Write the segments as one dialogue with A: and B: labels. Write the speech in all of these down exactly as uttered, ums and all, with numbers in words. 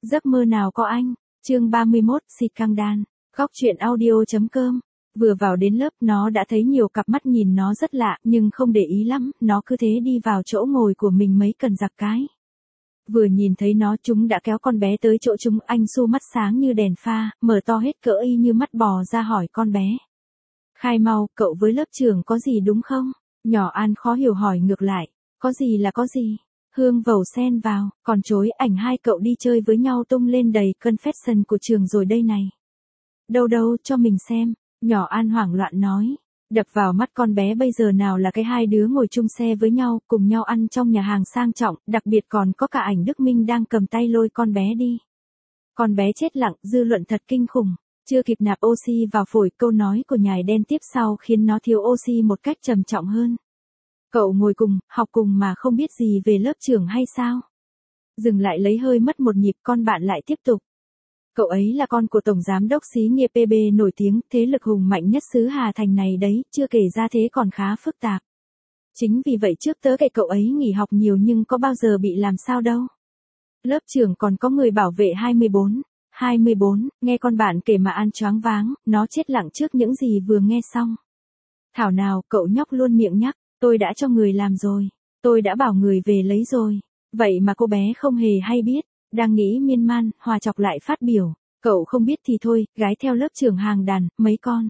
A: Giấc mơ nào có anh, chương ba mươi mốt, xịt căng đan, góc truyện audio.com. Vừa vào đến lớp nó đã thấy nhiều cặp mắt nhìn nó rất lạ nhưng không để ý lắm, nó cứ thế đi vào chỗ ngồi của mình mấy cần giặc cái. Vừa nhìn thấy nó chúng đã kéo con bé tới chỗ chúng, anh Su mắt sáng như đèn pha, mở to hết cỡ y như mắt bò ra hỏi con bé. Khai mau, cậu với lớp trưởng có gì đúng không? Nhỏ An khó hiểu hỏi ngược lại, có gì là có gì? Hương vầu xen vào, còn chối ảnh hai cậu đi chơi với nhau tung lên đầy confession của trường rồi đây này. Đâu đâu cho mình xem, nhỏ An hoảng loạn nói. Đập vào mắt con bé bây giờ nào là cái hai đứa ngồi chung xe với nhau, cùng nhau ăn trong nhà hàng sang trọng, đặc biệt còn có cả ảnh Đức Minh đang cầm tay lôi con bé đi. Con bé chết lặng, dư luận thật kinh khủng. Chưa kịp nạp oxy vào phổi, câu nói của nhài đen tiếp sau khiến nó thiếu oxy một cách trầm trọng hơn. Cậu ngồi cùng, học cùng mà không biết gì về lớp trưởng hay sao? Dừng lại lấy hơi mất một nhịp, con bạn lại tiếp tục. Cậu ấy là con của tổng giám đốc xí nghiệp pê bê nổi tiếng, thế lực hùng mạnh nhất xứ Hà Thành này đấy, chưa kể ra thế còn khá phức tạp. Chính vì vậy trước tớ kể cậu ấy nghỉ học nhiều nhưng có bao giờ bị làm sao đâu. Lớp trưởng còn có người bảo vệ hai mươi bốn. hai mươi bốn, nghe con bạn kể mà An choáng váng, nó chết lặng trước những gì vừa nghe xong. Thảo nào, cậu nhóc luôn miệng nhắc, tôi đã cho người làm rồi, tôi đã bảo người về lấy rồi. Vậy mà cô bé không hề hay biết, đang nghĩ miên man, Hòa chọc lại phát biểu, cậu không biết thì thôi, gái theo lớp trưởng hàng đàn, mấy con.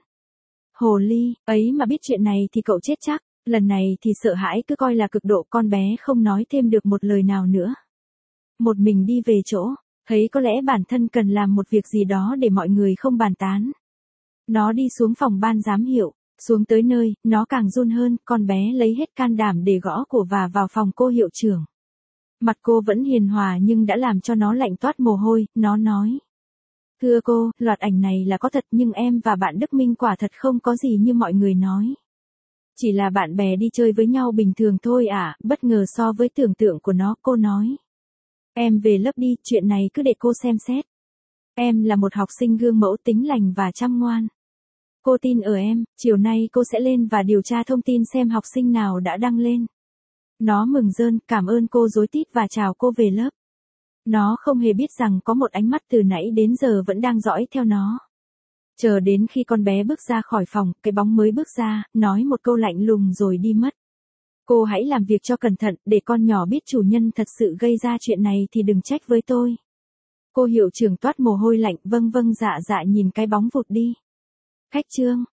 A: Hồ ly, ấy mà biết chuyện này thì cậu chết chắc, lần này thì sợ hãi cứ coi là cực độ, con bé không nói thêm được một lời nào nữa. Một mình đi về chỗ. Thấy có lẽ bản thân cần làm một việc gì đó để mọi người không bàn tán. Nó đi xuống phòng ban giám hiệu, xuống tới nơi, nó càng run hơn, con bé lấy hết can đảm để gõ cửa và vào phòng cô hiệu trưởng. Mặt cô vẫn hiền hòa nhưng đã làm cho nó lạnh toát mồ hôi, nó nói. Thưa cô, loạt ảnh này là có thật nhưng em và bạn Đức Minh quả thật không có gì như mọi người nói. Chỉ là bạn bè đi chơi với nhau bình thường thôi à, bất ngờ so với tưởng tượng của nó, cô nói. Em về lớp đi, chuyện này cứ để cô xem xét. Em là một học sinh gương mẫu tính lành và chăm ngoan. Cô tin ở em, chiều nay cô sẽ lên và điều tra thông tin xem học sinh nào đã đăng lên. Nó mừng rơn, cảm ơn cô rối tít và chào cô về lớp. Nó không hề biết rằng có một ánh mắt từ nãy đến giờ vẫn đang dõi theo nó. Chờ đến khi con bé bước ra khỏi phòng, cái bóng mới bước ra, nói một câu lạnh lùng rồi đi mất. Cô hãy làm việc cho cẩn thận, để con nhỏ biết chủ nhân thật sự gây ra chuyện này thì đừng trách với tôi. Cô hiệu trưởng toát mồ hôi lạnh, vâng vâng dạ dạ nhìn cái bóng vụt đi. Khách trương,